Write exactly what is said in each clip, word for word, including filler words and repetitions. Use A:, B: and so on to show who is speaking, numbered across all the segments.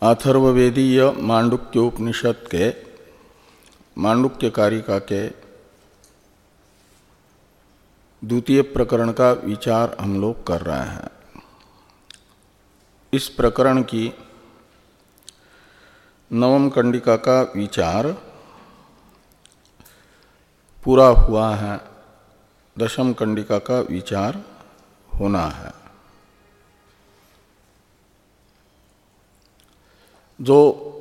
A: अथर्ववेदीय मांडुक्योपनिषद के मांडुक्य कारिका के द्वितीय प्रकरण का विचार हम लोग कर रहे हैं। इस प्रकरण की नवम कंडिका का विचार पूरा हुआ है, दशम कंडिका का विचार होना है। जो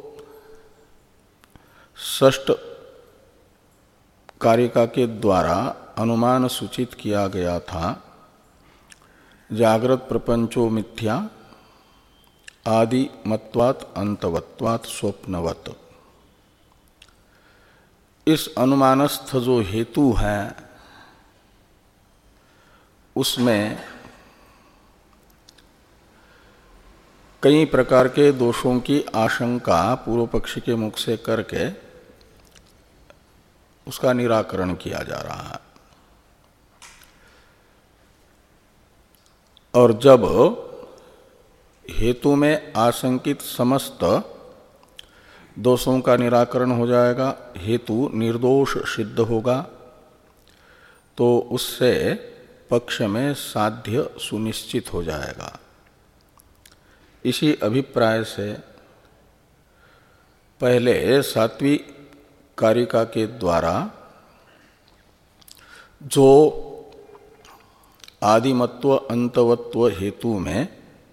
A: षष्ठ कारिका के द्वारा अनुमान सूचित किया गया था, जागृत प्रपंचो मिथ्या आदि मत्वात् अंतवत्वात् स्वप्नवत्। इस अनुमानस्थ जो हेतु है उसमें कई प्रकार के दोषों की आशंका पूर्व पक्षी के मुख से करके उसका निराकरण किया जा रहा है। और जब हेतु में आशंकित समस्त दोषों का निराकरण हो जाएगा, हेतु निर्दोष सिद्ध होगा, तो उससे पक्ष में साध्य सुनिश्चित हो जाएगा। इसी अभिप्राय से पहले सातवीं कारिका के द्वारा जो आदिमत्व अंतवत्व हेतु में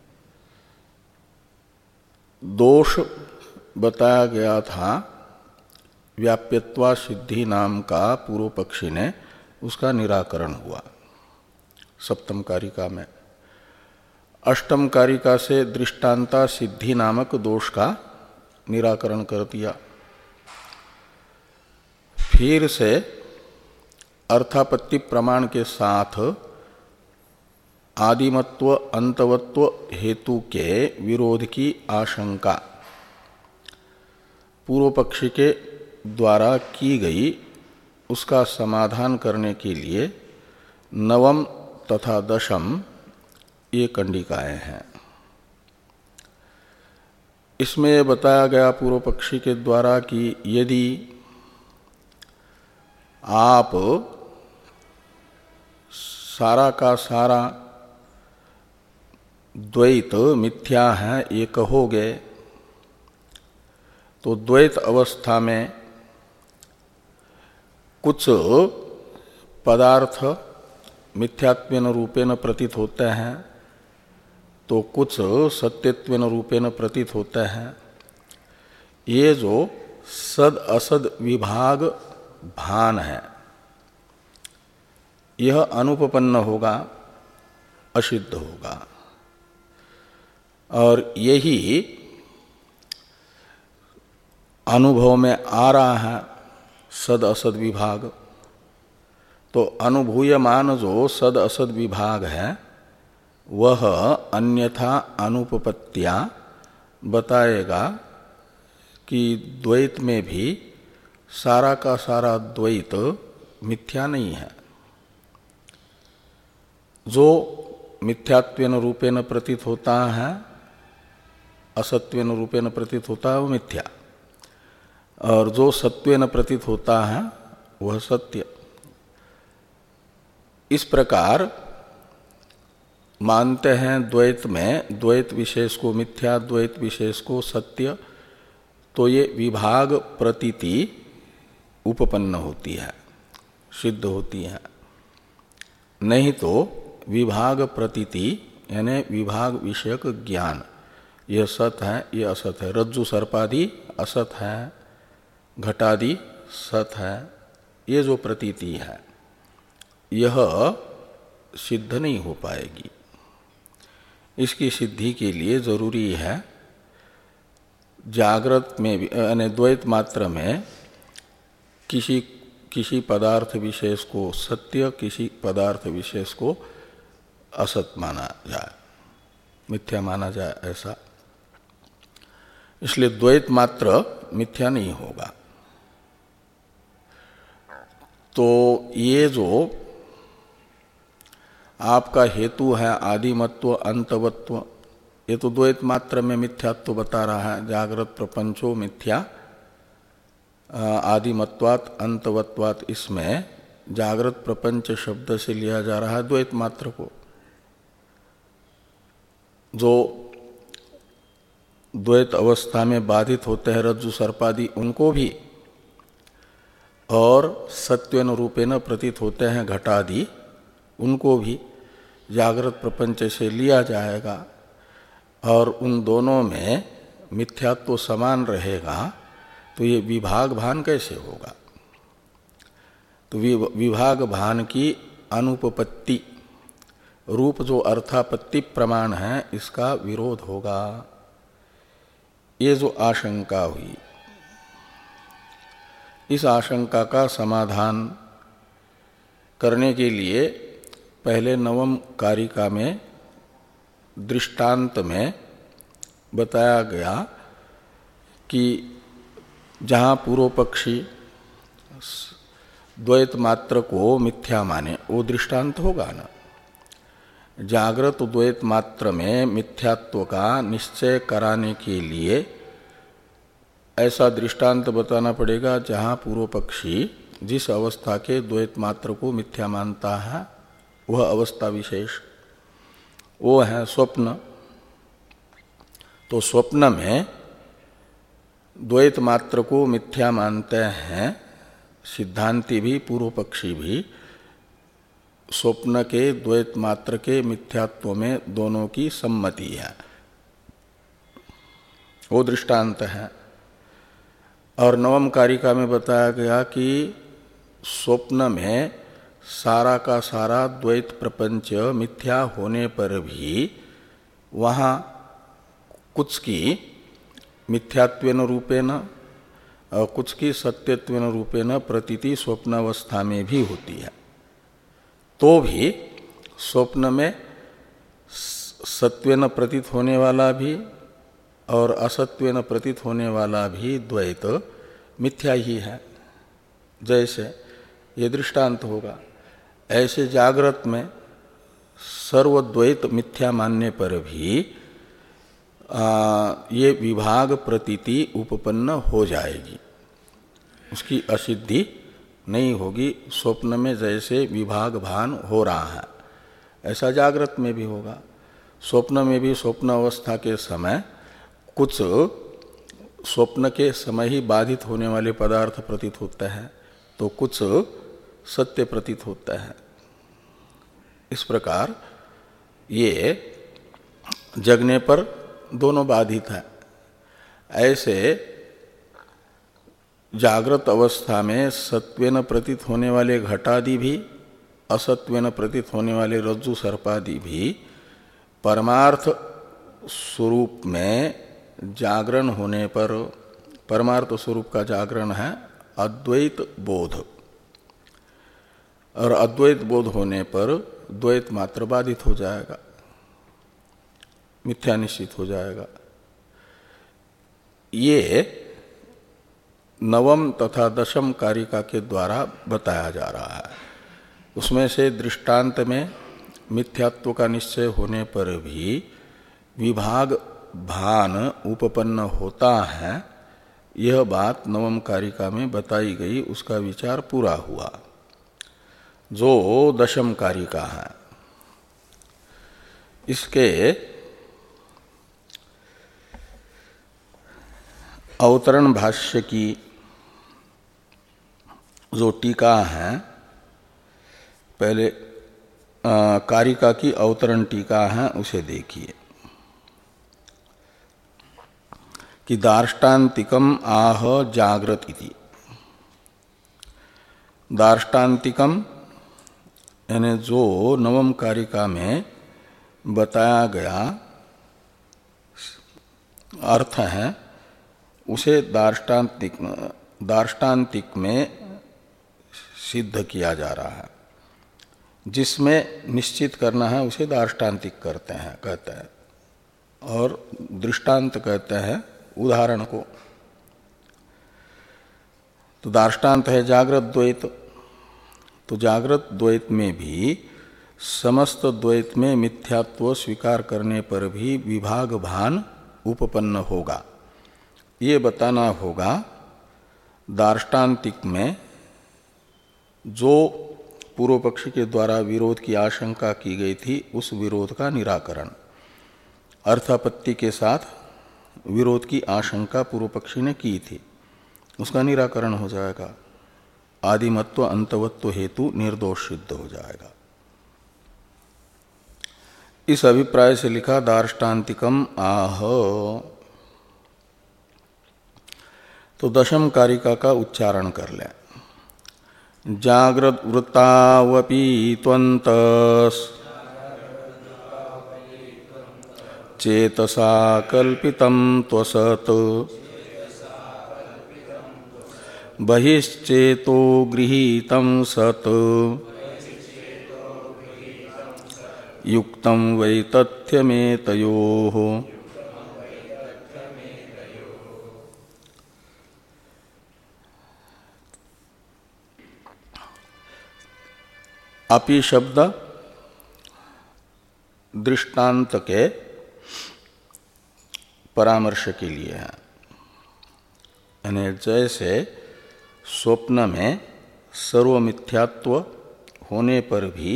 A: दोष बताया गया था, व्याप्यत्वा सिद्धि नाम का पूर्व पक्षी ने उसका निराकरण हुआ सप्तम कारिका में। अष्टम कारिका से दृष्टांता सिद्धि नामक दोष का निराकरण कर दिया। फिर से अर्थापत्ति प्रमाण के साथ आदिमत्व अंतवत्व हेतु के विरोध की आशंका पूर्व पक्षी के द्वारा की गई, उसका समाधान करने के लिए नवम तथा दशम ये कंडिकाएं हैं। इसमें यह बताया गया पूर्व पक्षी के द्वारा कि यदि आप सारा का सारा द्वैत मिथ्या है ये कहोगे, तो द्वैत अवस्था में कुछ पदार्थ मिथ्यात्वेन रूपेण प्रतीत होते हैं, तो कुछ सत्यत्वेन रूपेण प्रतीत होते हैं। ये जो सद असद विभाग भान है, यह अनुपपन्न होगा, असिद्ध होगा। और यही अनुभव में आ रहा है सद असद विभाग। तो अनुभूयमान जो सद असद विभाग है वह अन्यथा अनुपपत्तियां बताएगा कि द्वैत में भी सारा का सारा द्वैत मिथ्या नहीं है। जो मिथ्यात्वेन रूपेण प्रतीत होता है, असत्वेन रूपेण प्रतीत होता है, वो मिथ्या, और जो सत्वेन प्रतीत होता है वह सत्य। इस प्रकार मानते हैं द्वैत में द्वैत विशेष को मिथ्या, द्वैत विशेष को सत्य, तो ये विभाग प्रतीति उपपन्न होती है, सिद्ध होती है। नहीं तो विभाग प्रतीति यानी विभाग विषयक ज्ञान, यह सत है, यह असत है, रज्जु सर्पादि असत है, घटादि सत है, ये जो प्रतीति है यह सिद्ध नहीं हो पाएगी। इसकी सिद्धि के लिए जरूरी है जागृत में भी यानी द्वैत मात्र में किसी किसी पदार्थ विशेष को सत्य, किसी पदार्थ विशेष को असत माना जाए, मिथ्या माना जाए, ऐसा। इसलिए द्वैत मात्र मिथ्या नहीं होगा। तो ये जो आपका हेतु है आदिमत्व अंतवत्व, ये तो द्वैत मात्र में मिथ्यात्व बता रहा है। जागृत प्रपंचो मिथ्या आदिमत्वात् अंतवत्वात्, इसमें जागृत प्रपंच शब्द से लिया जा रहा है द्वैत मात्र को। जो द्वैत अवस्था में बाधित होते हैं रज्जु सर्पादि, उनको भी, और सत्वेन रूपेण प्रतीत होते हैं घटादि, उनको भी जागृत प्रपंच से लिया जाएगा। और उन दोनों में मिथ्यात्व समान रहेगा, तो ये विभाग भान कैसे होगा? तो विभाग भान की अनुपपत्ति रूप जो अर्थापत्ति प्रमाण है, इसका विरोध होगा। ये जो आशंका हुई, इस आशंका का समाधान करने के लिए पहले नवम कारिका में दृष्टांत में बताया गया कि जहाँ पूर्व पक्षी द्वैत मात्र को मिथ्या माने, वो दृष्टांत होगा ना। जागृत द्वैत मात्र में मिथ्यात्व का निश्चय कराने के लिए ऐसा दृष्टांत बताना पड़ेगा जहाँ पूर्व पक्षी जिस अवस्था के द्वैत मात्र को मिथ्या मानता है, वह अवस्था विशेष वो है स्वप्न। तो स्वप्न में द्वैत मात्र को मिथ्या मानते हैं सिद्धांती भी पूर्व पक्षी भी। स्वप्न के द्वैत मात्र के मिथ्यात्व में दोनों की सम्मति है, वो दृष्टांत है। और नवम कारिका में बताया गया कि स्वप्न में सारा का सारा द्वैत प्रपंच मिथ्या होने पर भी वहाँ कुछ की मिथ्यात्वेन रूपेण और कुछ की सत्यत्वेन रूपेण प्रतीति स्वप्न अवस्था में भी होती है। तो भी स्वप्न में सत्वेन प्रतीत होने वाला भी और असत्वेन प्रतीत होने वाला भी द्वैत मिथ्या ही है। जैसे ये दृष्टांत होगा, ऐसे जागृत में सर्वद्वैत मिथ्या मानने पर भी आ, ये विभाग प्रतीति उपपन्न हो जाएगी, उसकी असिद्धि नहीं होगी। स्वप्न में जैसे विभाग भान हो रहा है, ऐसा जागृत में भी होगा। स्वप्न में भी स्वप्न अवस्था के समय कुछ स्वप्न के समय ही बाधित होने वाले पदार्थ प्रतीत होते हैं, तो कुछ सत्य प्रतीत होता है। इस प्रकार ये जगने पर दोनों बाधित है। ऐसे जागृत अवस्था में सत्वेन प्रतीत होने वाले घटादि भी, असत्वेन प्रतीत होने वाले रज्जु सर्पादि भी परमार्थ स्वरूप में जागरण होने पर, परमार्थ स्वरूप का जागरण है अद्वैत बोध, और अद्वैत बोध होने पर द्वैत मात्र बाधित हो जाएगा, मिथ्या निश्चित हो जाएगा। ये नवम तथा दशम कारिका के द्वारा बताया जा रहा है। उसमें से दृष्टांत में मिथ्यात्व का निश्चय होने पर भी विभाग भान उपपन्न होता है, यह बात नवम कारिका में बताई गई, उसका विचार पूरा हुआ। जो दशम कारिका है, इसके अवतरण भाष्य की जो टीका है, पहले आ, कारिका की अवतरण टीका है, उसे देखिए कि दार्ष्टान्तिकम आह जागृत इति। दार्ष्टान्तिकम यानी जो नवम कारिका में बताया गया अर्थ है, उसे दार्ष्टान्तिक दार्ष्टान्तिक में सिद्ध किया जा रहा है। जिसमें निश्चित करना है उसे दार्ष्टान्तिक करते हैं कहते हैं, और दृष्टांत कहते हैं उदाहरण को। तो दार्ष्टान्त है जागृत द्वैत, तो जागृत द्वैत में भी समस्त द्वैत में मिथ्यात्व स्वीकार करने पर भी विभाग भान उपपन्न होगा, ये बताना होगा दार्ष्टान्तिक में जो पूर्व पक्षी के द्वारा विरोध की आशंका की गई थी उस विरोध का निराकरण। अर्थापत्ति के साथ विरोध की आशंका पूर्व पक्षी ने की थी, उसका निराकरण हो जाएगा, आदिमत्व अंतवत्व हेतु निर्दोष सिद्ध हो जाएगा। इस अभिप्राय से लिखा दार्ष्टान्तिकम आह। तो दशम कारिका का उच्चारण कर लें। जाग्रत वृत्तावपि त्वन्तस् चेतसा कल्पितं त्वसत् बहिश्चेतो गृहीतं सत् युक्तं वै तथ्यमेतयोः। अपि शब्द दृष्टांत के परामर्श के लिए है। यानी जैसे स्वप्न में सर्वमिथ्यात्व होने पर भी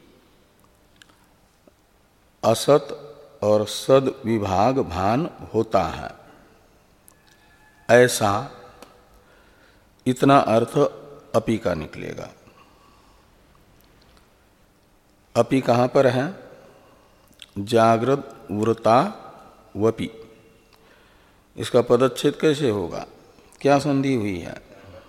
A: असत और सद विभाग भान होता है, ऐसा इतना अर्थ अपि का निकलेगा। अपि कहाँ पर है? जागृत वृता वपि। इसका पदच्छेद कैसे होगा? क्या संधि हुई है?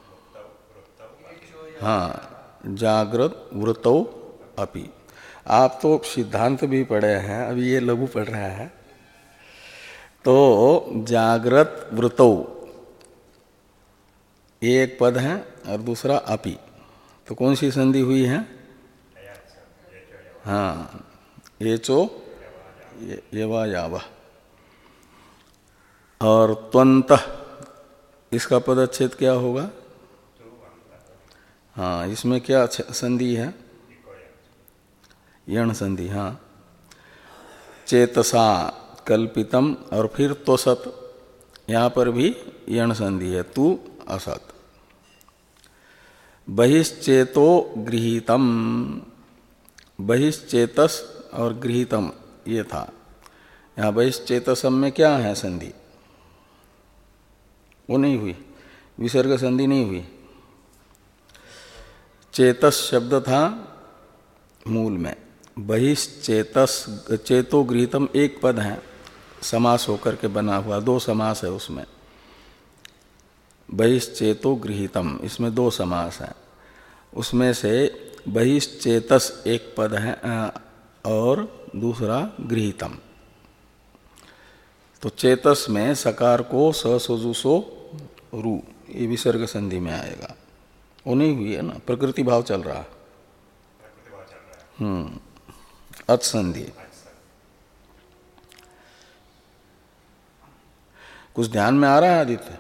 A: हाँ, जागृत वृतौ अपि। आप तो सिद्धांत भी पढ़े हैं, अभी ये लघु पढ़ रहा है। तो जागृत वृतौ एक पद है और दूसरा अपि, तो कौन सी संधि हुई है? हाँ, ये चो ये वा यावा। और त्वंतः इसका पदच्छेद क्या होगा? हाँ, इसमें क्या संधि है? यण संधि। हाँ, चेतसा कल्पितम और फिर तो सत, यहाँ पर भी यण संधि है, तू असत। बहिश्चेतो गृहीतम, बहिश्चेतस और गृहीतम ये था। यहाँ बहिश्चेतसम में क्या है संधि? वो नहीं हुई, विसर्ग संधि नहीं हुई। चेतस शब्द था मूल में, बहिश्चेतस चेतो गृहीतम एक पद है, समास होकर के बना हुआ, दो समास है उसमें। बहिश्चेतो गृहीतम, इसमें दो समास हैं। उसमें से बहिश्चेतस एक पद है और दूसरा गृहीतम। तो चेतस में सकार को स सोजुसो रू, ये विसर्ग संधि में आएगा। वो नहीं हुई है ना, प्रकृति भाव चल रहा। हम्म अच संधि। कुछ ध्यान में आ रहा है आदित्य?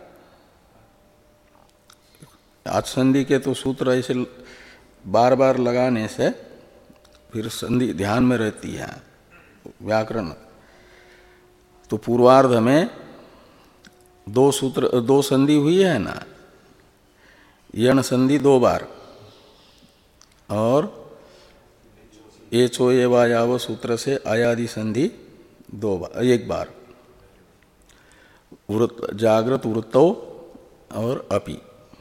A: अच संधि के तो सूत्र ऐसे बार बार लगाने से फिर संधि ध्यान में रहती है, व्याकरण। तो पूर्वार्ध में दो सूत्र दो संधि हुई है ना, यण संधि दो बार और ये चो ये वायाव सूत्र से आयादि संधि दो बार, एक बार। वृत जागृत वृत्तो और अपि।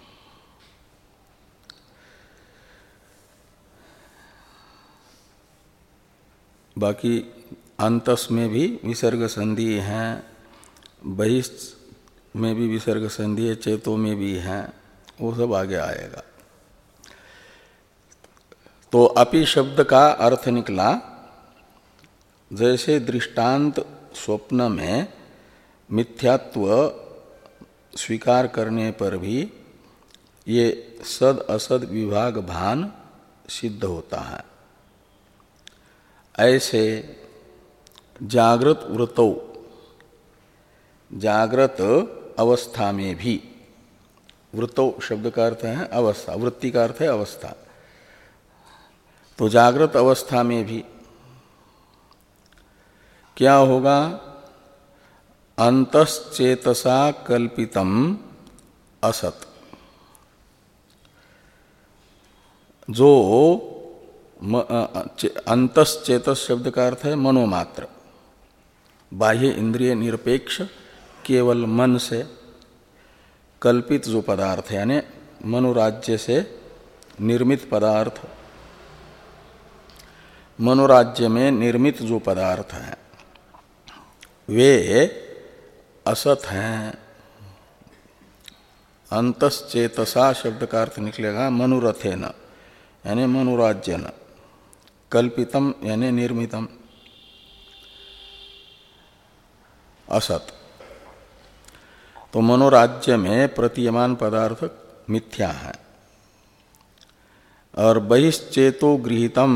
A: बाकी अंतस में भी विसर्ग संधि है, बहिष में भी विसर्ग संधि है, चेतो में भी है, वो सब आगे आएगा। तो अपि शब्द का अर्थ निकला, जैसे दृष्टांत स्वप्न में मिथ्यात्व स्वीकार करने पर भी ये सद असद विभाग भान सिद्ध होता है, ऐसे जागृत वृत्तौ, जागृत अवस्था में भी, वृत्तौ शब्द का अर्थ है अवस्था, वृत्ति का अर्थ है अवस्था, तो जागृत अवस्था में भी क्या होगा? अंतश्चेतसा कल्पितम असत, जो अंतश्चेतस शब्द का अर्थ है मनोमात्र, बाह्य इंद्रिय निरपेक्ष केवल मन से कल्पित जो पदार्थ है, यानी मनोराज्य से निर्मित पदार्थ, मनोराज्य में निर्मित जो पदार्थ हैं वे असत हैं। अंतश्चेतसा शब्द का अर्थ निकलेगा मनुरथेन, यानी मनोराज्यन, कल्पितम यानी निर्मितम, असत। तो मनोराज्य में प्रतीयमान पदार्थ मिथ्या है। और बहिश्चेतो गृहीतम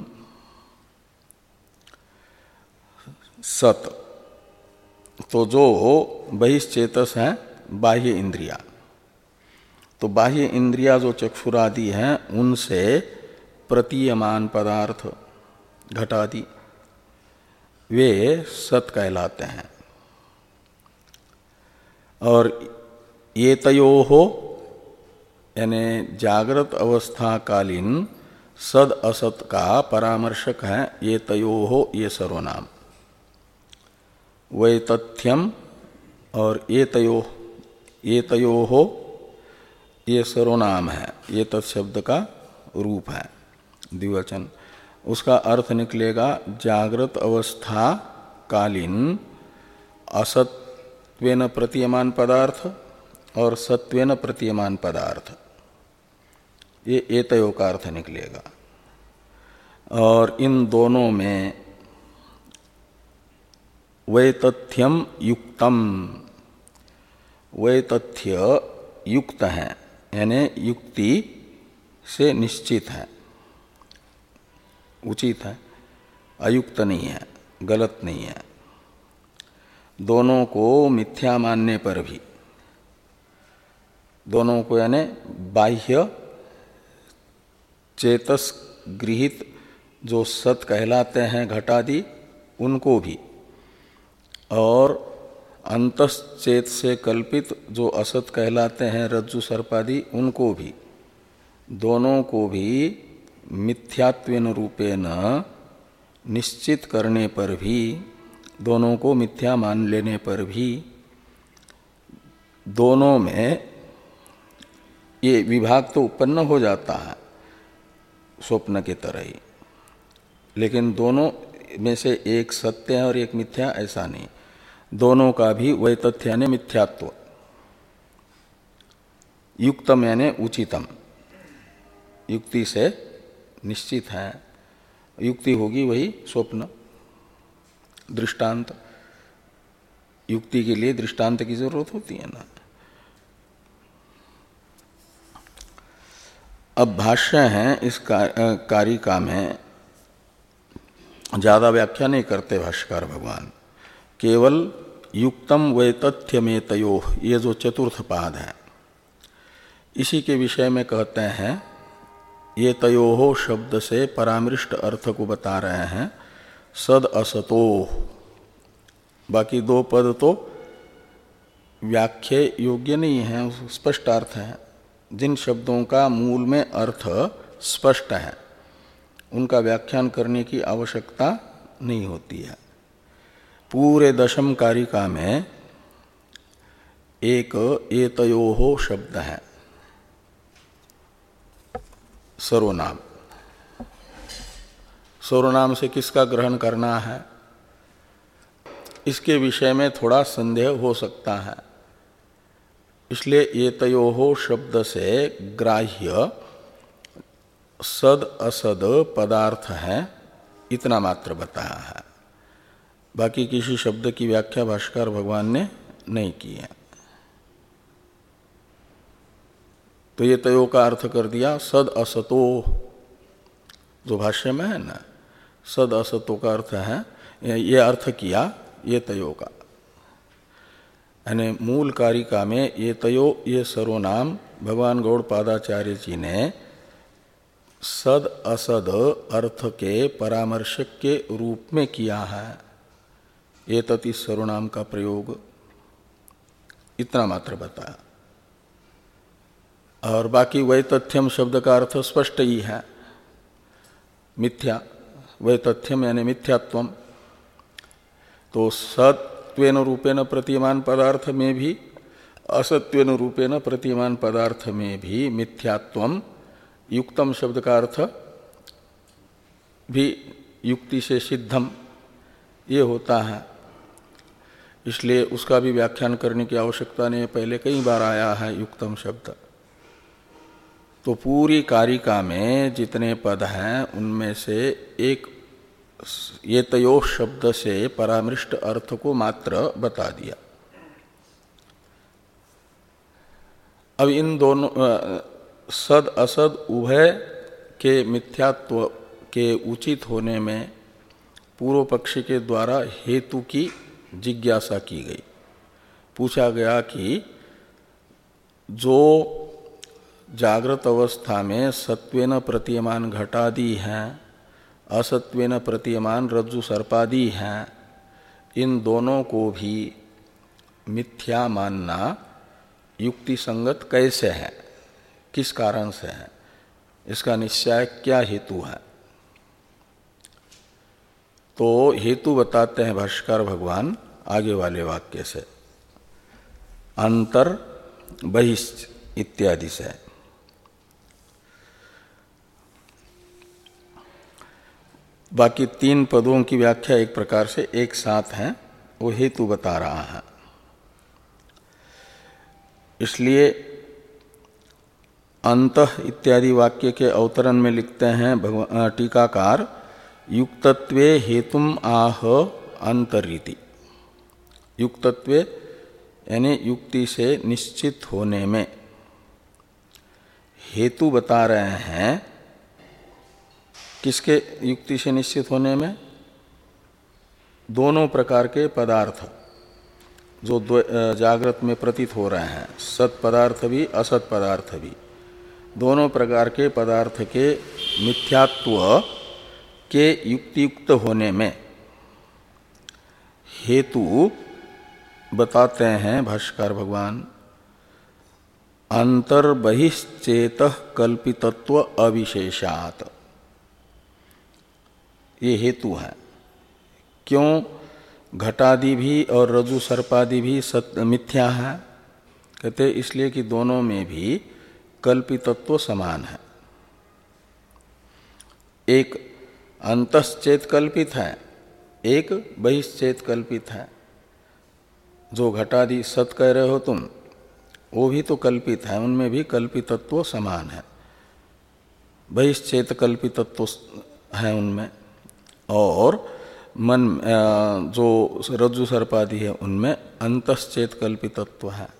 A: सत, तो जो बहिश्चेतस है बाह्य इंद्रिया, तो बाह्य इंद्रिया जो चक्षुरादि हैं उनसे प्रतीयमान पदार्थ घटादि वे सत कहलाते हैं। और ये तयो हो यानी जागृत अवस्था कालीन सद असत का परामर्शक है ये तयो हो ये सर्वनाम। वै तथ्यम और ये तयो, ये तयो हो ये सर्वनाम है, ये तत्शब्द का रूप है द्विवचन। उसका अर्थ निकलेगा जागृत अवस्था कालीन असत्वेन प्रतीयमान पदार्थ और सत्वेन प्रतीयमान पदार्थ, ये एतयो का अर्थ निकलेगा। और इन दोनों में वैतथ्यम युक्तम, वैतथ्य युक्त है यानी युक्ति से निश्चित है, उचित है, अयुक्त नहीं है, गलत नहीं है। दोनों को मिथ्या मानने पर भी, दोनों को यानी बाह्य चेतस गृहित जो सत कहलाते हैं घटादि उनको भी, और अंतश्चेत से कल्पित जो असत कहलाते हैं रज्जु सर्पादि उनको भी, दोनों को भी मिथ्यात्वेन रूपेण निश्चित करने पर भी, दोनों को मिथ्या मान लेने पर भी दोनों में ये विभाग तो उत्पन्न हो जाता है स्वप्न की तरह ही, लेकिन दोनों में से एक सत्य है और एक मिथ्या ऐसा नहीं, दोनों का भी वैतथ्य यानी मिथ्यात्व, युक्तम यानी उचितम, युक्ति से निश्चित है। युक्ति होगी वही स्वप्न, दृष्टांत, युक्ति के लिए दृष्टांत की जरूरत होती है ना। अब भाष्य है इस कारिका में, ज्यादा व्याख्या नहीं करते भाष्यकार भगवान, केवल युक्तम वैतथ्य में तयो, ये जो चतुर्थ पाद है इसी के विषय में कहते हैं। ये तयोहो शब्द से परामृष्ट अर्थ को बता रहे हैं, सद असतो। बाकी दो पद तो व्याख्या योग्य नहीं है, स्पष्ट अर्थ है। जिन शब्दों का मूल में अर्थ स्पष्ट है उनका व्याख्यान करने की आवश्यकता नहीं होती है। पूरे दशम कारिका में एक एतयोहो शब्द है, सर्वनाम। सर्वनाम से किसका ग्रहण करना है इसके विषय में थोड़ा संदेह हो सकता है, इसलिए एतयोहो शब्द से ग्राह्य सद असद पदार्थ है इतना मात्र बताया है। बाकी किसी शब्द की व्याख्या भाष्यकार भगवान ने नहीं की है। तो ये तयो का अर्थ कर दिया सद असतो, जो भाष्य में है ना, सद असतो का अर्थ है, ये अर्थ किया ये तयो का। यानी मूल कारिका में ये तयो ये सर्वनाम भगवान गौड़पादाचार्य जी ने सद असद अर्थ के परामर्शक के रूप में किया है, ये तति सर्वनाम का प्रयोग, इतना मात्र बताया। और बाकी वैतथ्यम शब्द का अर्थ स्पष्ट ही है, मिथ्या। वैतथ्यम यानी मिथ्यात्वम। तो सत्वेन रूपेण प्रतीयमान पदार्थ में भी असत्वेन रूपेण प्रतीयमान पदार्थ में भी मिथ्यात्वम, युक्तम शब्द का अर्थ भी युक्ति से सिद्धम ये होता है, इसलिए उसका भी व्याख्यान करने की आवश्यकता नहीं, पहले कई बार आया है युक्तम शब्द। तो पूरी कारिका में जितने पद हैं उनमें से एक ये तयो शब्द से परामृष्ट अर्थ को मात्र बता दिया। अब इन दोनों सद असद उभय के मिथ्यात्व के उचित होने में पूर्व पक्षी के द्वारा हेतु की जिज्ञासा की गई। पूछा गया कि जो जागृत अवस्था में सत्वेन प्रतीयमान घटादि हैं, असत्वेन प्रतीयमान रज्जु सर्पादि हैं, इन दोनों को भी मिथ्या मानना युक्ति संगत कैसे है, किस कारण से है, इसका निश्चय क्या हेतु है। तो हेतु बताते हैं भाष्यकार भगवान आगे वाले वाक्य से, अंतर बहिश्च इत्यादि से। बाकी तीन पदों की व्याख्या एक प्रकार से एक साथ है, वो हेतु बता रहा है। इसलिए अंतः इत्यादि वाक्य के अवतरण में लिखते हैं टीकाकार, युक्तत्वे हेतुम आह अंतरिति। युक्तत्वे यानी युक्ति से निश्चित होने में हेतु बता रहे हैं। किसके युक्ति से निश्चित होने में? दोनों प्रकार के पदार्थ जो जागृत में प्रतीत हो रहे हैं, सत पदार्थ भी असत पदार्थ भी, दोनों प्रकार के पदार्थ के मिथ्यात्व के युक्तियुक्त होने में हेतु बताते हैं भाष्यकार भगवान, अंतर्बहिश्चेत कल्पितत्व अविशेषात्। ये हेतु है। क्यों घटादि भी और रज्जु सर्पादि भी सत्य मिथ्या है? कहते इसलिए कि दोनों में भी कल्पितत्व समान है। एक अंतश्चेत कल्पित है, एक बहिश्चेत कल्पित है। जो घटादि सत कह रहे हो तुम, वो भी तो कल्पित है, उनमें भी कल्पितत्व समान है। बहिश्चेत कल्पितत्व है उनमें, और मन जो रज्जु सर्पादि है उनमें अंतश्चेत कल्पितत्व है।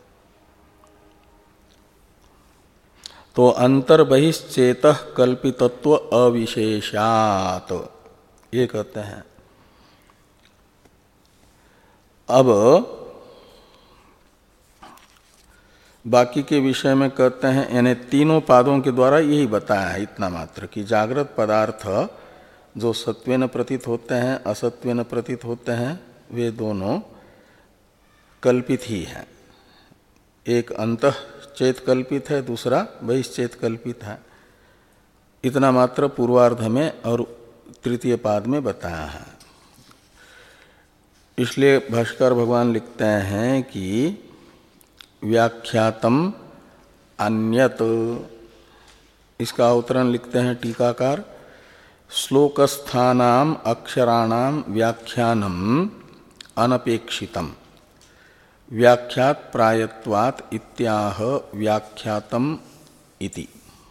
A: तो अंतर बहिश्चेत कल्पितत्व अविशेषात् ये कहते हैं। अब बाकी के विषय में कहते हैं, यानी तीनों पादों के द्वारा यही बताया है इतना मात्र कि जागृत पदार्थ जो सत्वेन प्रतीत होते हैं, असत्वेन प्रतीत होते हैं, वे दोनों कल्पित ही हैं। एक अंतः चेत कल्पित है, दूसरा बहिश्चेत कल्पित है। इतना मात्र पूर्वार्ध में और तृतीय पाद में बताया है। इसलिए भाष्कर भगवान लिखते हैं कि व्याख्यातम अन्यत, इसका अवतरण लिखते हैं टीकाकार, श्लोकस्थानाम अक्षराणाम व्याख्यानम अनपेक्षितम व्याख्यात प्रायत्वात् इत्याह व्याख्यातम इति।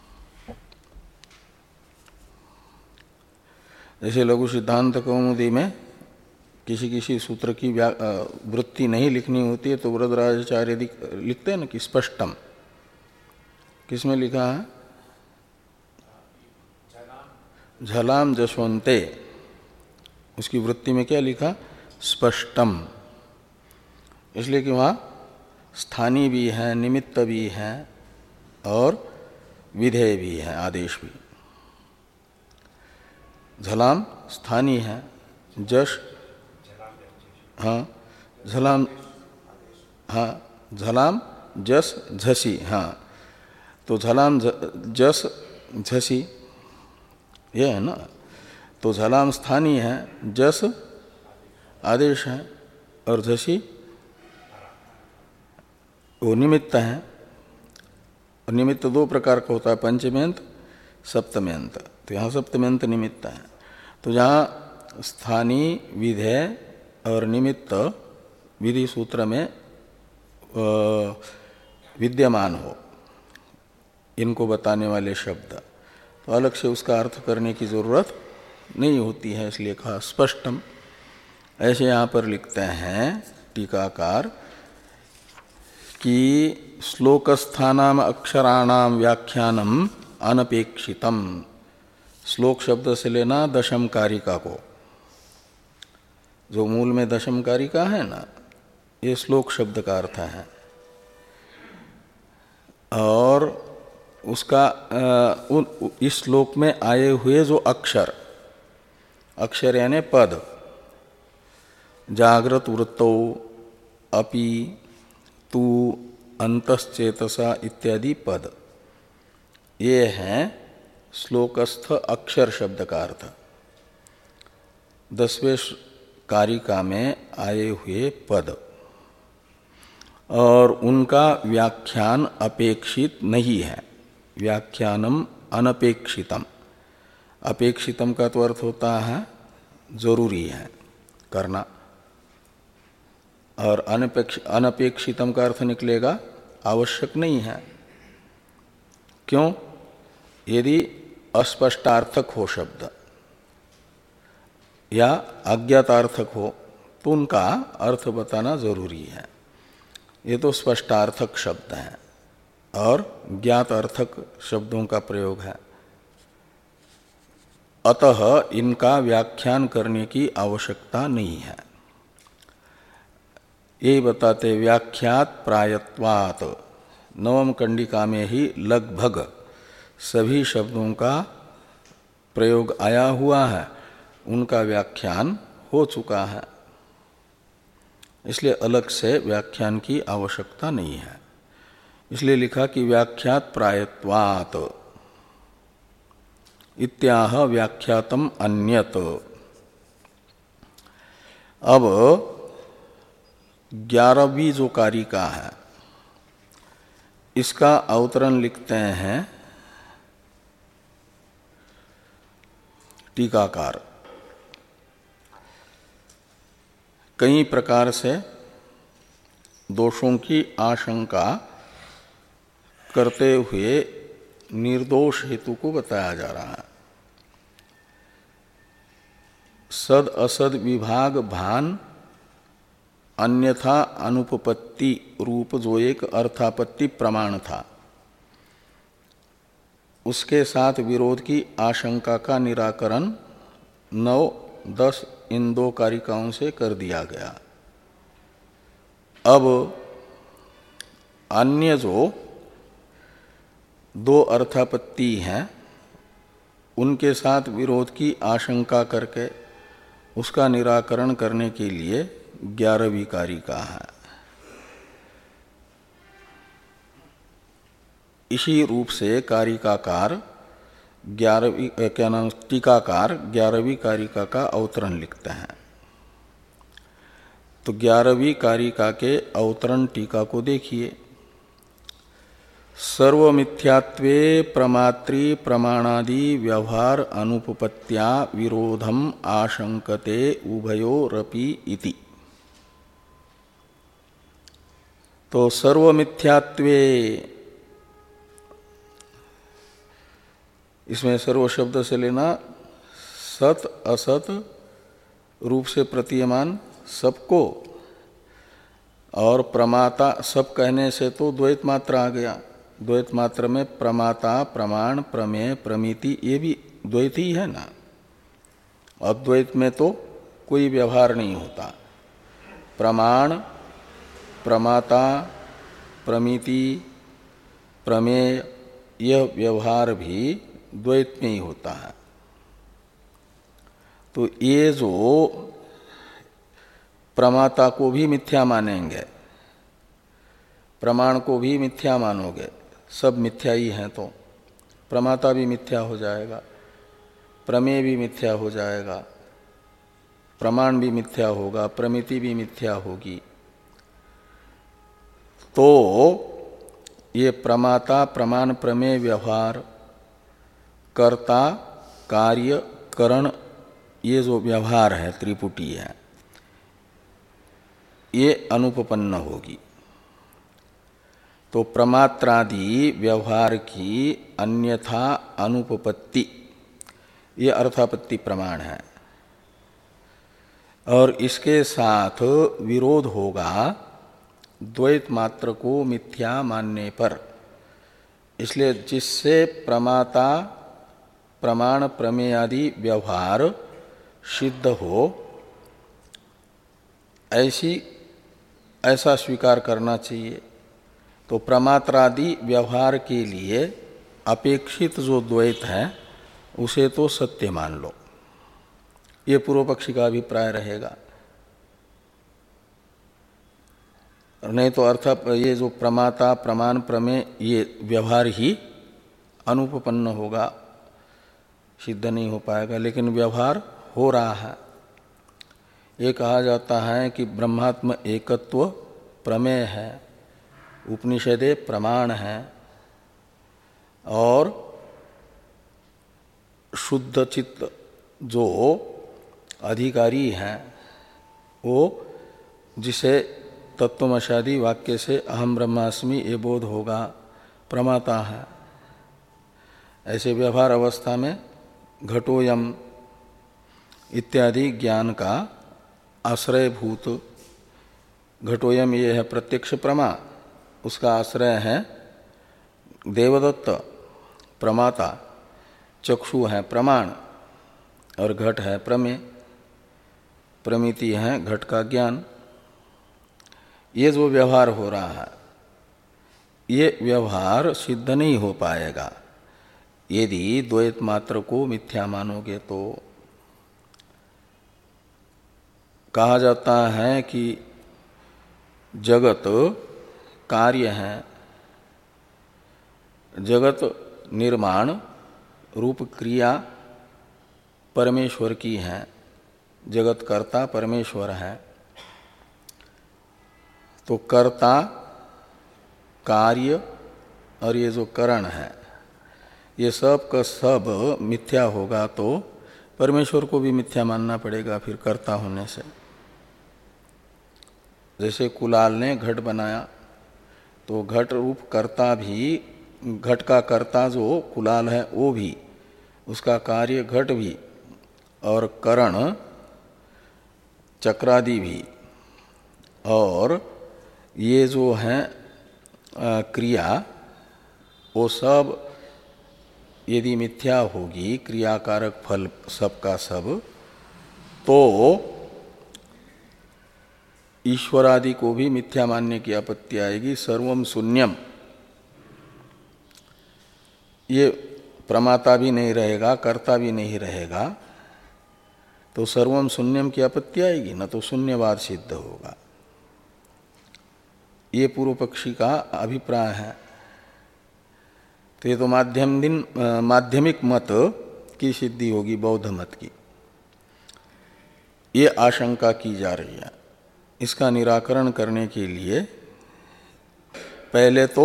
A: जैसे लघु सिद्धांत कौमुदी में किसी किसी सूत्र की वृत्ति नहीं लिखनी होती है तो वरदराजाचार्य लिखते हैं ना कि स्पष्टम। किसमें लिखा है? झलाम जशवंते, उसकी वृत्ति में क्या लिखा? स्पष्टम। इसलिए कि वहाँ स्थानीय भी है, निमित्त भी है और विधेय भी है, आदेश भी। झलाम स्थानीय है, जश हाँ झलाम, हाँ झलाम जस झसी, हाँ तो झलाम जस झसी ये है ना। तो झलाम स्थानीय है, जस आदेश है और झसी वो निमित्त है। और निमित्त दो प्रकार का होता है, पंचम्यंत सप्तम्यंत। तो यहाँ सप्तम्यंत निमित्त है। तो जहाँ स्थानीय विधेय और निमित्त विधि सूत्र में विद्यमान हो, इनको बताने वाले शब्द, तो अलग से उसका अर्थ करने की जरूरत नहीं होती है, इसलिए कहा स्पष्टम। ऐसे यहाँ पर लिखते हैं टीकाकार कि श्लोकस्थानाम अक्षराणाम व्याख्यानम अनपेक्षितम। श्लोक शब्द से लेना दशम कारिका को, जो मूल में दशम कारिका है ना, ये श्लोक शब्द का अर्थ है। और उसका उन इस श्लोक में आए हुए जो अक्षर, अक्षर यानी पद, जागृत वृत्तौ अपि तू अंतश्चेतसा इत्यादि पद, ये हैं श्लोकस्थ अक्षर शब्द का अर्थ। दसवें कारिका में आए हुए पद, और उनका व्याख्यान अपेक्षित नहीं है। व्याख्यानम अनपेक्षितम। अपेक्षितम का तो अर्थ होता है जरूरी है करना, और अनपेक्ष अनपेक्षितम का अर्थ निकलेगा आवश्यक नहीं है। क्यों? यदि अस्पष्टार्थक हो शब्द या अज्ञातार्थक हो तो उनका अर्थ बताना जरूरी है। ये तो स्पष्टार्थक शब्द हैं और ज्ञात अर्थक शब्दों का प्रयोग है, अतः इनका व्याख्यान करने की आवश्यकता नहीं है। यही बताते व्याख्यात प्रायत्वात्। नवम कंडिका में ही लगभग सभी शब्दों का प्रयोग आया हुआ है, उनका व्याख्यान हो चुका है, इसलिए अलग से व्याख्यान की आवश्यकता नहीं है। इसलिए लिखा कि व्याख्यात प्रायत्वात् इत्याह व्याख्यातम अन्यत। अब ग्यारहवीं जो कारिका है, इसका अवतरण लिखते हैं टीकाकार। कई प्रकार से दोषों की आशंका करते हुए निर्दोष हेतु को बताया जा रहा है। सद असद विभाग भान अन्यथा अनुपपत्ति रूप जो एक अर्थापत्ति प्रमाण था, उसके साथ विरोध की आशंका का निराकरण नौ दस इन दो कारिकाओं से कर दिया गया। अब अन्य जो दो अर्थापत्ति हैं, उनके साथ विरोध की आशंका करके उसका निराकरण करने के लिए ग्यारहवीं कारिका है। इसी रूप से कारिकाकार ग्यारहवीं क्या नाम टीकाकार ग्यारहवीं कारिका का अवतरण लिखते हैं। तो ग्यारहवीं कारिका के अवतरण टीका को देखिए। सर्वमिथ्यात्वे प्रमात्री प्रमाणादि व्यवहार अनुपपत्त्या विरोधम आशंकते उभयोरपि इति। तो सर्वमिथ्यात्वे, इसमें सर्व शब्द से लेना सत असत रूप से प्रतीयमान सबको, और प्रमाता सब कहने से तो द्वैत मात्र आ गया। द्वैत मात्र में प्रमाता प्रमाण प्रमेय प्रमिति ये भी द्वैत ही है ना। अद्वैत में तो कोई व्यवहार नहीं होता। प्रमाण प्रमाता प्रमिति प्रमेय यह व्यवहार भी द्वैत में ही होता है। तो ये जो प्रमाता को भी मिथ्या मानेंगे, प्रमाण को भी मिथ्या मानोगे, सब मिथ्या ही हैं, तो प्रमाता भी मिथ्या हो जाएगा, प्रमेय भी मिथ्या हो जाएगा, प्रमाण भी मिथ्या होगा, प्रमिति भी मिथ्या होगी। तो ये प्रमाता प्रमाण प्रमेय व्यवहार, कर्ता कार्य करण, ये जो व्यवहार है त्रिपुटी है, ये अनुपपन्न होगी। तो प्रमात्रादि व्यवहार की अन्यथा अनुपपत्ति, ये अर्थापत्ति प्रमाण है, और इसके साथ विरोध होगा द्वैत मात्र को मिथ्या मानने पर। इसलिए जिससे प्रमाता प्रमाण प्रमेय आदि व्यवहार सिद्ध हो, ऐसी ऐसा स्वीकार करना चाहिए। तो प्रमात्रादि व्यवहार के लिए अपेक्षित जो द्वैत है उसे तो सत्य मान लो, ये पूर्व पक्षी का अभिप्राय रहेगा। नहीं तो अर्थ ये जो प्रमाता प्रमाण प्रमेय ये व्यवहार ही अनुपपन्न होगा, सिद्ध नहीं हो पाएगा। लेकिन व्यवहार हो रहा है। ये कहा जाता है कि ब्रह्मात्म एकत्व प्रमेय है, उपनिषदे प्रमाण है, और शुद्ध चित्त जो अधिकारी हैं वो जिसे तत्वमशादी वाक्य से अहम ब्रह्मास्मि ये बोध होगा, प्रमाता है। ऐसे व्यवहार अवस्था में घटोयम इत्यादि ज्ञान का आश्रयभूत, घटोयम ये है प्रत्यक्ष प्रमा, उसका आश्रय है देवदत्त प्रमाता, चक्षु है प्रमाण और घट है प्रमेय, प्रमिति है घट का ज्ञान। ये जो व्यवहार हो रहा है ये व्यवहार सिद्ध नहीं हो पाएगा यदि द्वैत मात्र को मिथ्या मानोगे। तो कहा जाता है कि जगत कार्य है, जगत निर्माण रूप क्रिया परमेश्वर की है, जगत कर्ता परमेश्वर है। तो कर्ता कार्य और ये जो करण है ये सब का सब मिथ्या होगा, तो परमेश्वर को भी मिथ्या मानना पड़ेगा फिर कर्ता होने से। जैसे कुलाल ने घट बनाया तो घट रूप कर्ता भी, घट का कर्ता जो कुलाल है वो भी, उसका कार्य घट भी, और करण चक्रादि भी, और ये जो है क्रिया वो सब यदि मिथ्या होगी, क्रियाकारक फल सब का सब, तो ईश्वरादि को भी मिथ्या मानने की आपत्ति आएगी। सर्वम शून्यम, ये प्रमाता भी नहीं रहेगा, कर्ता भी नहीं रहेगा, तो सर्वम शून्यम की आपत्ति आएगी, न तो शून्यवाद सिद्ध होगा। ये पूर्व पक्षी का अभिप्राय है। तो ये तो माध्यम दिन माध्यमिक मत की सिद्धि होगी, बौद्ध मत की, ये आशंका की जा रही है। इसका निराकरण करने के लिए पहले तो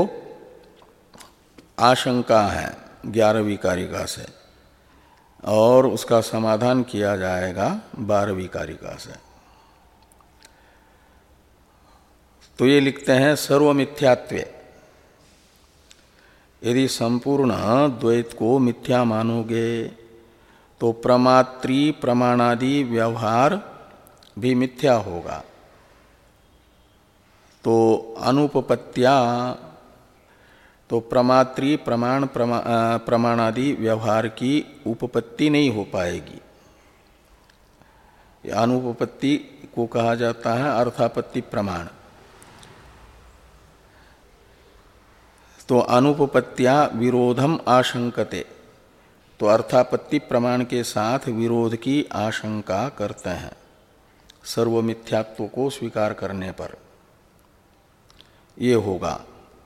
A: आशंका है ग्यारहवीं कारिका से, और उसका समाधान किया जाएगा बारहवीं कारिका से। तो ये लिखते हैं सर्वमिथ्यात्वे, यदि संपूर्ण द्वैत को मिथ्या मानोगे तो प्रमात्री प्रमाणादि व्यवहार भी मिथ्या होगा। तो अनुपपत्त्या, तो प्रमात्री प्रमाण प्रमा, प्रमाणादि व्यवहार की उपपत्ति नहीं हो पाएगी। अनुपपत्ति को कहा जाता है अर्थापत्ति प्रमाण। तो अनुपपत्त्या विरोधम आशंकते, तो अर्थापत्ति प्रमाण के साथ विरोध की आशंका करते हैं सर्वमिथ्यात्व को स्वीकार करने पर। ये होगा।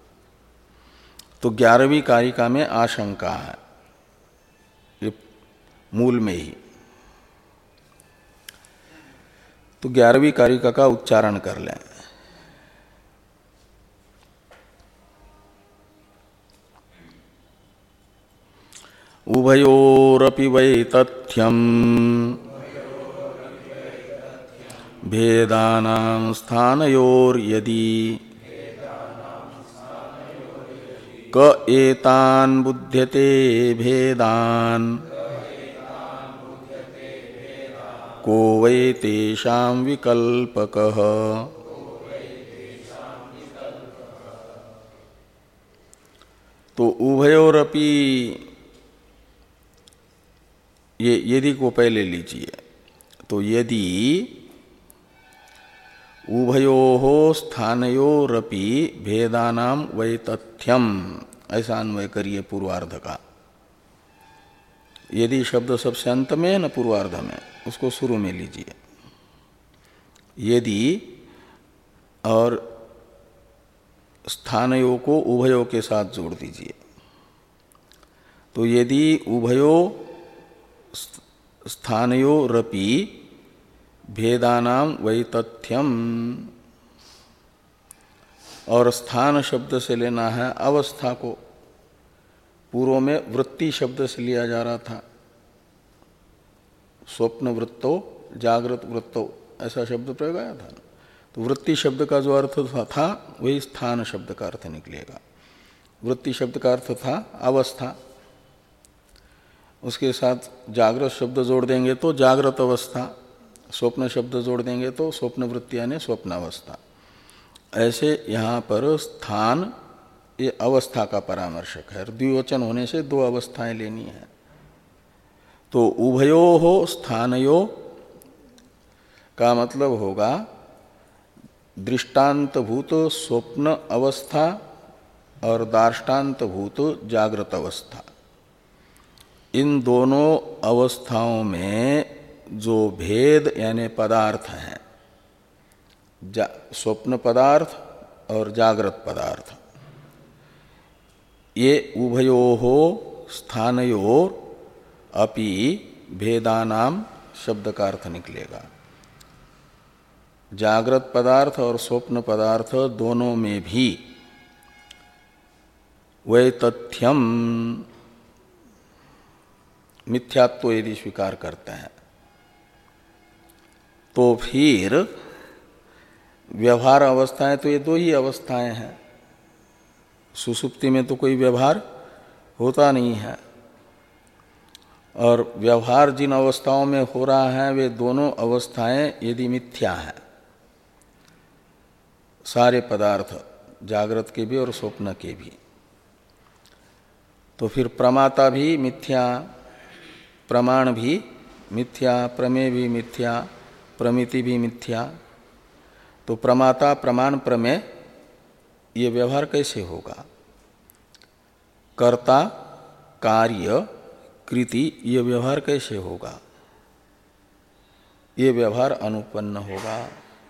A: तो ग्यारहवीं कारिका में आशंका है, ये मूल में ही। तो ग्यारहवीं कारिका का उच्चारण कर लें। उभयोरपि वै तथ्यम् भेदानां स्थानयोर्यदि क एतान् बुध्यते भेदान् को वै तेषां विकल्पकः। तो उभयोरपि, ये यदि को पहले लीजिए। तो यदि उभयोः स्थानयोरपि भेदानां वैतथ्यम, ऐसा अन्वय करिए पूर्वार्ध का। यदि शब्द सबसे अंत में है न पूर्वार्ध में, उसको शुरू में लीजिए। यदि और स्थानयों को उभयों के साथ जोड़ दीजिए। तो यदि उभयो स्थानयोरपि भेदानां वैतथ्यम, और स्थान शब्द से लेना है अवस्था को। पूर्व में वृत्ति शब्द से लिया जा रहा था, स्वप्न वृत्तो जागृत वृत्तो, ऐसा शब्द प्रयोग आया था। तो वृत्ति शब्द का जो अर्थ था वही स्थान शब्द का अर्थ निकलेगा। वृत्ति शब्द का अर्थ था अवस्था, उसके साथ जागृत शब्द जोड़ देंगे तो जागृत अवस्था, स्वप्न शब्द जोड़ देंगे तो स्वप्न वृत्ति यानी स्वप्न अवस्था। ऐसे यहाँ पर स्थान ये अवस्था का परामर्शक है। द्विवचन होने से दो अवस्थाएं लेनी है। तो उभयो हो स्थानयो का मतलब होगा दृष्टांतभूत स्वप्न अवस्था और दार्ष्टान्तभूत जागृत अवस्था। इन दोनों अवस्थाओं में जो भेद यानी पदार्थ हैं, स्वप्न पदार्थ और जागृत पदार्थ, ये उभयोः स्थानयोर अपि भेदानाम शब्द का अर्थ निकलेगा। जागृत पदार्थ और स्वप्न पदार्थ दोनों में भी वैतथ्यम मिथ्यात्व यदि स्वीकार करते हैं तो फिर व्यवहार अवस्थाएं, तो ये दो ही अवस्थाएं हैं। सुसुप्ति में तो कोई व्यवहार होता नहीं है, और व्यवहार जिन अवस्थाओं में हो रहा है वे दोनों अवस्थाएं यदि मिथ्या हैं, सारे पदार्थ जागृत के भी और स्वप्न के भी, तो फिर प्रमाता भी मिथ्या, प्रमाण भी मिथ्या, प्रमेय भी मिथ्या, प्रमिति भी मिथ्या। तो प्रमाता प्रमाण प्रमेय ये व्यवहार कैसे होगा? कर्ता कार्य कृति ये व्यवहार कैसे होगा? ये व्यवहार अनुपन्न होगा।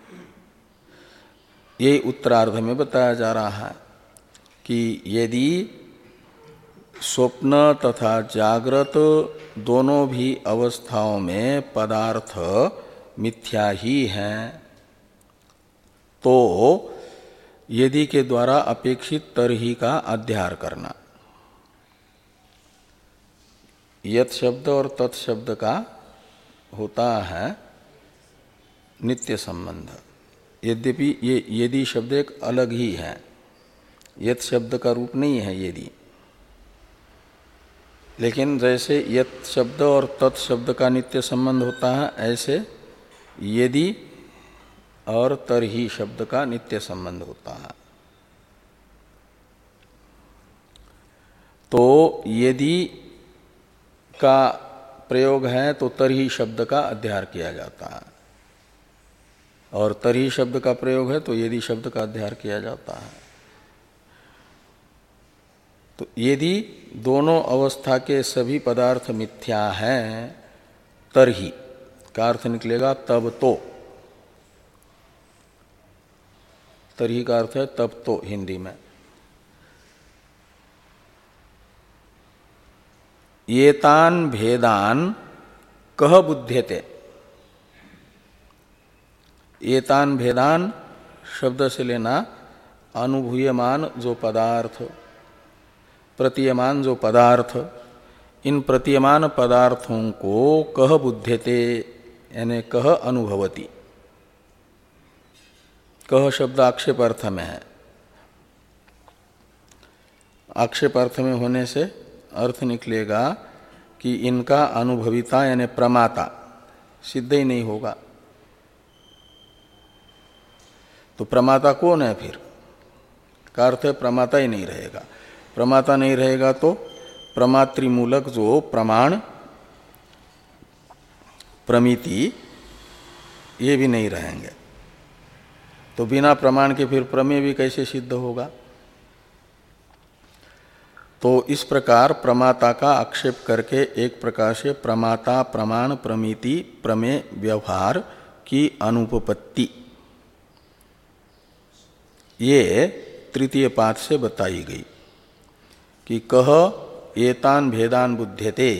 A: ये उत्तरार्ध में बताया जा रहा है कि यदि स्वप्न तथा जागृत दोनों भी अवस्थाओं में पदार्थ मिथ्या ही हैं, तो यदि के द्वारा अपेक्षित तरही का अध्यार करना, यत शब्द और तत् शब्द का होता है नित्य संबंध। यद्यपि ये यदि शब्द एक अलग ही है, यत शब्द का रूप नहीं है यदि, लेकिन जैसे यत शब्द और तत् शब्द का नित्य संबंध होता है, ऐसे यदि और तरही शब्द का नित्य संबंध होता है। तो यदि का प्रयोग है तो तरही शब्द का अध्यार किया जाता है, और तरही शब्द का प्रयोग है तो यदि शब्द का अध्यार किया जाता है। तो यदि दोनों अवस्था के सभी पदार्थ मिथ्या हैं तरही का अर्थ निकलेगा तब तो। तरही का अर्थ है तब तो हिंदी में। एतान भेदान कह बुध्यते। एतान भेदान शब्द से लेना अनुभूयमान जो पदार्थ, प्रतीयमान जो पदार्थ, इन प्रतीयमान पदार्थों को कह बुध्यते यानी कह अनुभवती। कह शब्द आक्षेप अर्थ में है। आक्षेप अर्थ में होने से अर्थ निकलेगा कि इनका अनुभविता यानी प्रमाता सिद्ध ही नहीं होगा। तो प्रमाता कौन है फिर? का अर्थ है प्रमाता ही नहीं रहेगा। प्रमाता नहीं रहेगा तो प्रमातृमूलक जो प्रमाण प्रमिति ये भी नहीं रहेंगे। तो बिना प्रमाण के फिर प्रमेय भी कैसे सिद्ध होगा? तो इस प्रकार प्रमाता का आक्षेप करके एक प्रकार से प्रमाता प्रमाण प्रमिति प्रमेय व्यवहार की अनुपपत्ति ये तृतीय पाद से बताई गई कि कह एतान भेदान बुध्यते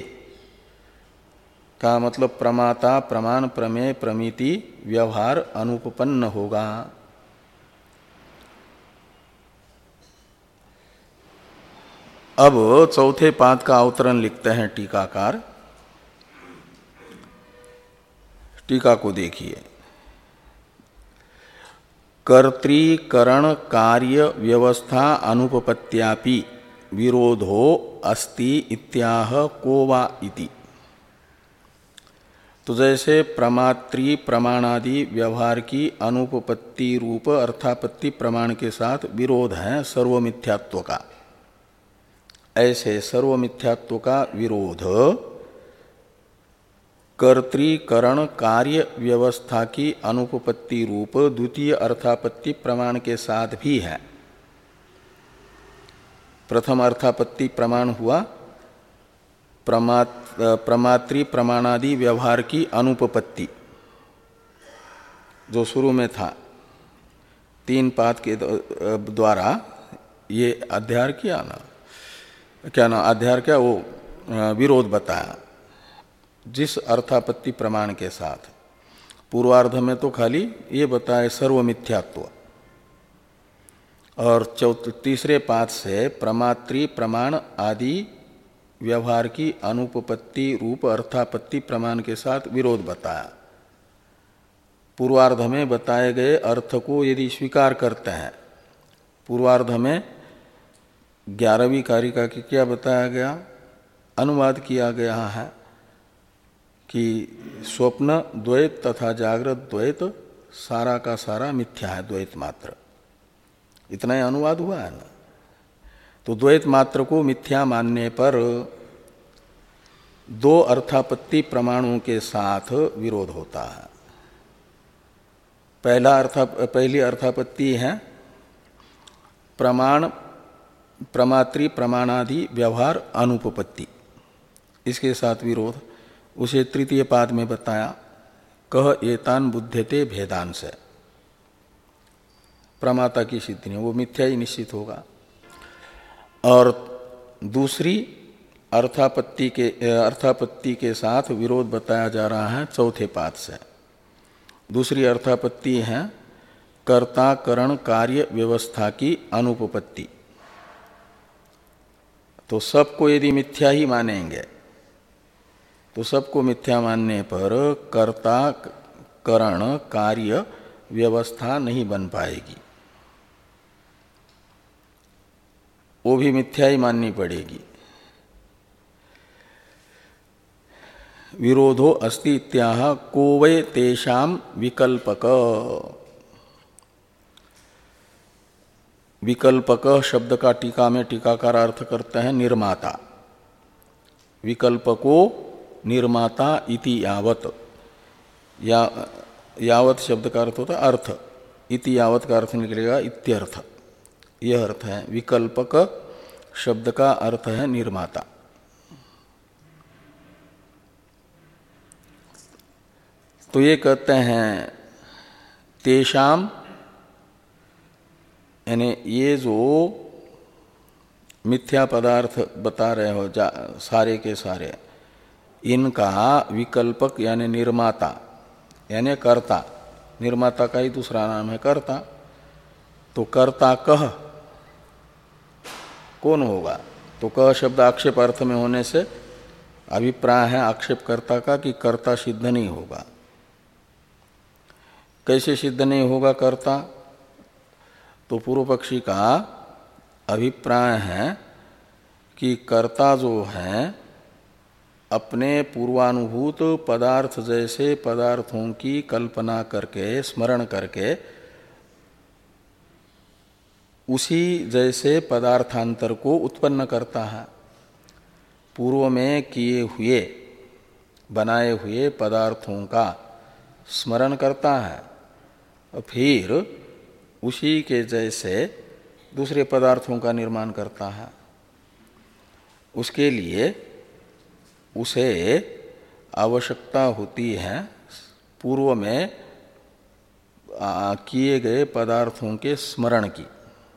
A: का मतलब प्रमाता प्रमाण प्रमेय प्रमिति व्यवहार अनुपपन्न होगा। अब चौथे पाद का अवतरण लिखते हैं टीकाकार। टीका को देखिए। कर्तृकरण कार्य व्यवस्था अनुपपत्यापि विरोधो अस्ति इत्याह को वा इति। तो जैसे प्रमात्री प्रमाणादि व्यवहार की अनुपपत्ति रूप अर्थापत्ति प्रमाण के साथ विरोध है सर्वमिथ्यात्व का, ऐसे सर्वमिथ्यात्व का विरोध कर्तृकरण कार्य व्यवस्था की अनुपपत्ति रूप द्वितीय अर्थापत्ति प्रमाण के साथ भी है। प्रथम अर्थापत्ति प्रमाण हुआ प्रमात प्रमात्री प्रमाणादि व्यवहार की अनुपपत्ति, जो शुरू में था तीन पाद के द्वारा ये अध्याय किया ना, क्या ना अध्याय क्या वो विरोध बताया जिस अर्थापत्ति प्रमाण के साथ। पूर्वार्ध में तो खाली ये बताए सर्वमिथ्यात्व, और चौथ तीसरे पाद से प्रमात्री प्रमाण आदि व्यवहार की अनुपपत्ति रूप अर्थापत्ति प्रमाण के साथ विरोध बताया। पूर्वार्ध में बताए गए अर्थ को यदि स्वीकार करते हैं, पूर्वार्ध में ग्यारहवीं कारिका की क्या बताया गया, अनुवाद किया गया है कि स्वप्न द्वैत तथा जागृत द्वैत सारा का सारा मिथ्या है, द्वैत मात्र। इतना ही अनुवाद हुआ है ना। तो द्वैत मात्र को मिथ्या मानने पर दो अर्थापत्ति प्रमाणों के साथ विरोध होता है। पहला अर्था पहली अर्थापत्ति है प्रमाण प्रमात्री प्रमाणादि व्यवहार अनुपपत्ति, इसके साथ विरोध उसे तृतीय पाद में बताया। कह एतान बुध्यते भेदान से प्रमाता की सिद्धि नहीं, वो मिथ्या ही निश्चित होगा। और दूसरी अर्थापत्ति के अर्थापत्ति के साथ विरोध बताया जा रहा है चौथे पाद से। दूसरी अर्थापत्ति है कर्ता करण कार्य व्यवस्था की अनुपपत्ति। तो सबको यदि मिथ्या ही मानेंगे तो सबको मिथ्या मानने पर कर्ता करण कार्य व्यवस्था नहीं बन पाएगी, वो भी मिथ्या ही माननी पड़ेगी। विरोधो अस्ति इत्याह को वै तेषाम विकल्पक। विकल्पक शब्द का टीका में टीकाकार अर्थ करते हैं निर्माता। विकल्पको निर्माता इति यावत, या यावत शब्द का अर्थ होता है अर्थ, इति यावत का अर्थ निकलेगा इत्यर्थ। यह अर्थ है। विकल्पक शब्द का अर्थ है निर्माता। तो ये कहते हैं तेषाम, यानी ये जो मिथ्या पदार्थ बता रहे हो जा, सारे के सारे, इनका विकल्पक यानी निर्माता यानी कर्ता, निर्माता का ही दूसरा नाम है कर्ता। तो कर्ता कह कौन होगा? तो कह शब्द आक्षेप अर्थ में होने से अभिप्राय है आक्षेपकर्ता का कि कर्ता सिद्ध नहीं होगा। कैसे सिद्ध नहीं होगा कर्ता? तो पूर्व पक्षी का अभिप्राय है कि कर्ता जो है अपने पूर्वानुभूत पदार्थ जैसे पदार्थों की कल्पना करके, स्मरण करके उसी जैसे पदार्थांतर को उत्पन्न करता है। पूर्व में किए हुए बनाए हुए पदार्थों का स्मरण करता है और फिर उसी के जैसे दूसरे पदार्थों का निर्माण करता है। उसके लिए उसे आवश्यकता होती है पूर्व में किए गए पदार्थों के स्मरण की।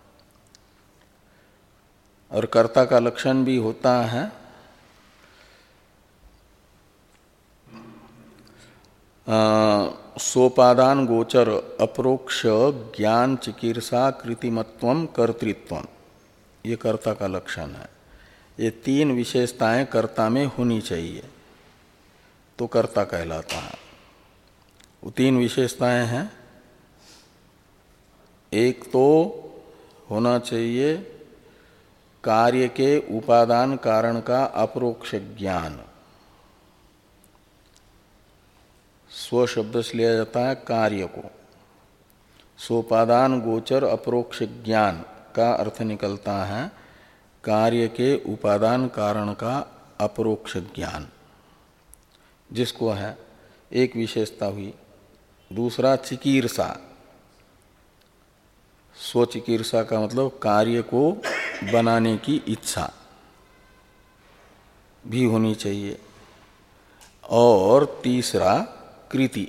A: और कर्ता का लक्षण भी होता है सोपादान गोचर अप्रोक्ष ज्ञान चिकीर्षा कृतिमत्वम कर्तृत्वम, ये कर्ता का लक्षण है। ये तीन विशेषताएं कर्ता में होनी चाहिए तो कर्ता कहलाता है। वो तीन विशेषताएं हैं, एक तो होना चाहिए कार्य के उपादान कारण का अपरोक्ष ज्ञान, स्व शब्द से लिया जाता है कार्य को। सोपादान गोचर अप्रोक्ष ज्ञान का अर्थ निकलता है कार्य के उपादान कारण का अपरोक्ष ज्ञान, जिसको है एक विशेषता हुई। दूसरा चिकीर्षा, स्वचिकीर्षा का मतलब कार्य को बनाने की इच्छा भी होनी चाहिए। और तीसरा कृति,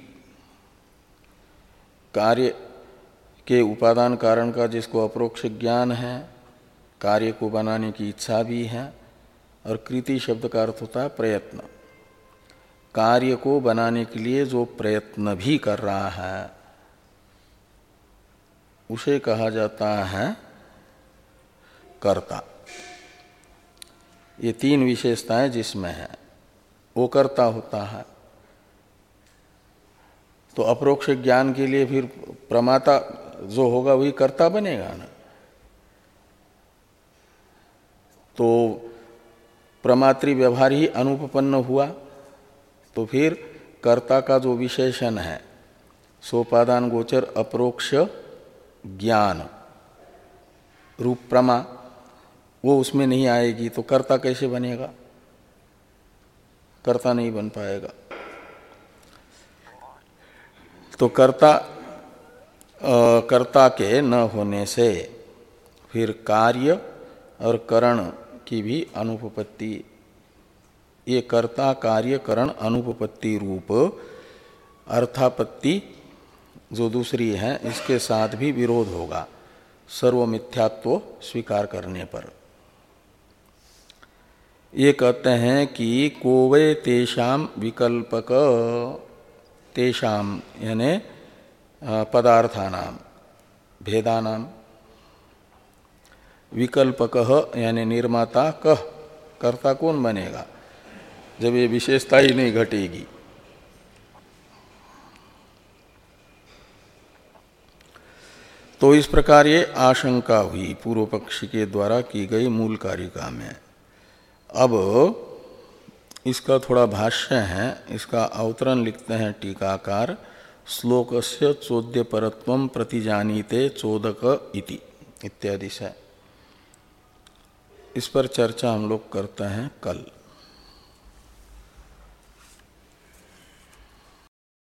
A: कार्य के उपादान कारण का जिसको अपरोक्ष ज्ञान है, कार्य को बनाने की इच्छा भी है। और कृति शब्द का अर्थ होता है प्रयत्न, कार्य को बनाने के लिए जो प्रयत्न भी कर रहा है उसे कहा जाता है कर्ता। ये तीन विशेषताएं जिसमें है वो कर्ता होता है। तो अपरोक्ष ज्ञान के लिए फिर प्रमाता जो होगा वही कर्ता बनेगा ना। तो प्रमात्री व्यवहार ही अनुपपन्न हुआ, तो फिर कर्ता का जो विशेषण है सोपादान गोचर अपरोक्ष ज्ञान रूप प्रमा, वो उसमें नहीं आएगी तो कर्ता कैसे बनेगा? कर्ता नहीं बन पाएगा। तो कर्ता कर्ता के न होने से फिर कार्य और करण की भी अनुपपत्ति, ये कर्ता कार्य करण अनुपपत्ति रूप अर्थापत्ति जो दूसरी है इसके साथ भी विरोध होगा सर्वमिथ्यात्व स्वीकार करने पर। ये कहते हैं कि कोवे तेषाम विकल्पक, तेषाम यानी पदार्थानाम भेदानाम, विकल्पक यानी निर्माता कह, कर्ता कौन बनेगा जब ये विशेषता ही नहीं घटेगी। तो इस प्रकार ये आशंका हुई पूर्व पक्षी के द्वारा की गई मूल कारिका में। अब इसका थोड़ा भाष्य है, इसका अवतरण लिखते हैं टीकाकार। श्लोकस्य चोद्य परत्वम प्रतिजानीते चोदक इति इत्यादि से। इस पर चर्चा हम लोग करते हैं कल।